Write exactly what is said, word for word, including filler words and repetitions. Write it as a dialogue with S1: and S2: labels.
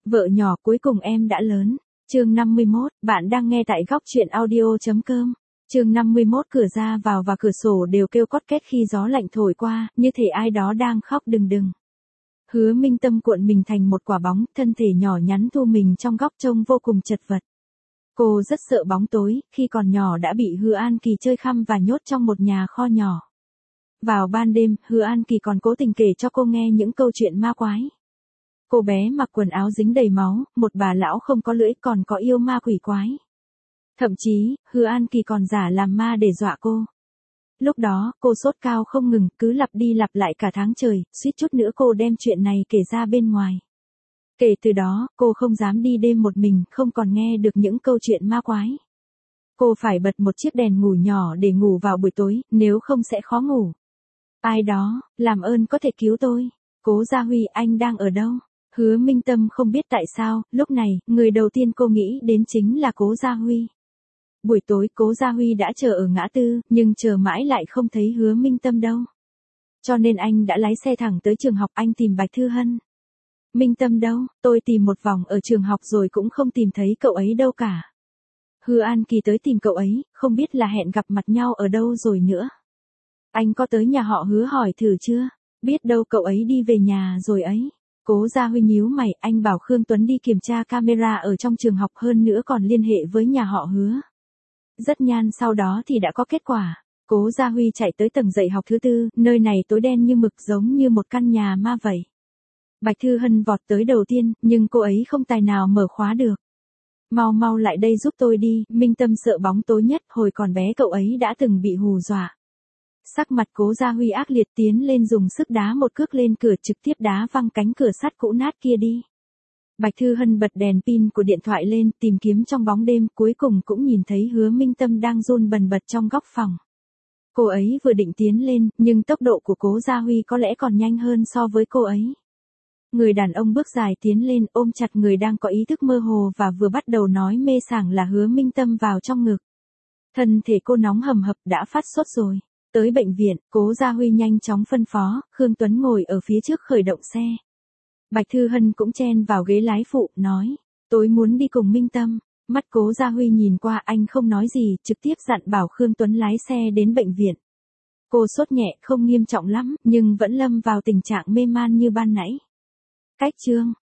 S1: Vợ nhỏ cuối cùng em đã lớn. Chương năm mươi mốt, bạn đang nghe tại góc truyện audio chấm com. Chương năm mươi mốt, cửa ra vào và cửa sổ đều kêu cót két khi gió lạnh thổi qua, như thể ai đó đang khóc đừng đừng. Hứa Minh Tâm cuộn mình thành một quả bóng, thân thể nhỏ nhắn thu mình trong góc trông vô cùng chật vật. Cô rất sợ bóng tối, khi còn nhỏ đã bị Hứa An Kỳ chơi khăm và nhốt trong một nhà kho nhỏ. Vào ban đêm, Hứa An Kỳ còn cố tình kể cho cô nghe những câu chuyện ma quái. Cô bé mặc quần áo dính đầy máu, một bà lão không có lưỡi còn có yêu ma quỷ quái. Thậm chí, Hứa An Kỳ còn giả làm ma để dọa cô. Lúc đó, cô sốt cao không ngừng, cứ lặp đi lặp lại cả tháng trời, suýt chút nữa cô đem chuyện này kể ra bên ngoài. Kể từ đó, cô không dám đi đêm một mình, không còn nghe được những câu chuyện ma quái. Cô phải bật một chiếc đèn ngủ nhỏ để ngủ vào buổi tối, nếu không sẽ khó ngủ. Ai đó, làm ơn có thể cứu tôi. Cố Gia Huy, anh đang ở đâu? Hứa Minh Tâm không biết tại sao, lúc này, người đầu tiên cô nghĩ đến chính là Cố Gia Huy. Buổi tối Cố Gia Huy đã chờ ở ngã tư, nhưng chờ mãi lại không thấy Hứa Minh Tâm đâu. Cho nên anh đã lái xe thẳng tới trường học, anh tìm Bạch Thư Hân. Minh Tâm đâu? Tôi tìm một vòng ở trường học rồi cũng không tìm thấy cậu ấy đâu cả. Hứa An Kỳ tới tìm cậu ấy, không biết là hẹn gặp mặt nhau ở đâu rồi nữa. Anh có tới nhà họ Hứa hỏi thử chưa? Biết đâu cậu ấy đi về nhà rồi ấy. Cố Gia Huy nhíu mày, anh bảo Khương Tuấn đi kiểm tra camera ở trong trường học, hơn nữa còn liên hệ với nhà họ Hứa. Rất nhanh sau đó thì đã có kết quả. Cố Gia Huy chạy tới tầng dạy học thứ tư, nơi này tối đen như mực giống như một căn nhà ma vậy. Bạch Thư Hân vọt tới đầu tiên, nhưng cô ấy không tài nào mở khóa được. Mau mau lại đây giúp tôi đi, Minh Tâm sợ bóng tối nhất, hồi còn bé cậu ấy đã từng bị hù dọa. Sắc mặt Cố Gia Huy ác liệt, tiến lên dùng sức đá một cước lên cửa, trực tiếp đá văng cánh cửa sắt cũ nát kia đi. Bạch Thư Hân bật đèn pin của điện thoại lên, tìm kiếm trong bóng đêm, cuối cùng cũng nhìn thấy Hứa Minh Tâm đang run bần bật trong góc phòng. Cô ấy vừa định tiến lên, nhưng tốc độ của Cố Gia Huy có lẽ còn nhanh hơn so với cô ấy. Người đàn ông bước dài tiến lên, ôm chặt người đang có ý thức mơ hồ và vừa bắt đầu nói mê sảng là Hứa Minh Tâm vào trong ngực. Thân thể cô nóng hầm hập, đã phát sốt rồi. Tới bệnh viện, Cố Gia Huy nhanh chóng phân phó, Khương Tuấn ngồi ở phía trước khởi động xe. Bạch Thư Hân cũng chen vào ghế lái phụ, nói, tôi muốn đi cùng Minh Tâm. Mắt Cố Gia Huy nhìn qua, anh không nói gì, trực tiếp dặn bảo Khương Tuấn lái xe đến bệnh viện. Cô sốt nhẹ, không nghiêm trọng lắm, nhưng vẫn lâm vào tình trạng mê man như ban nãy. Cách chương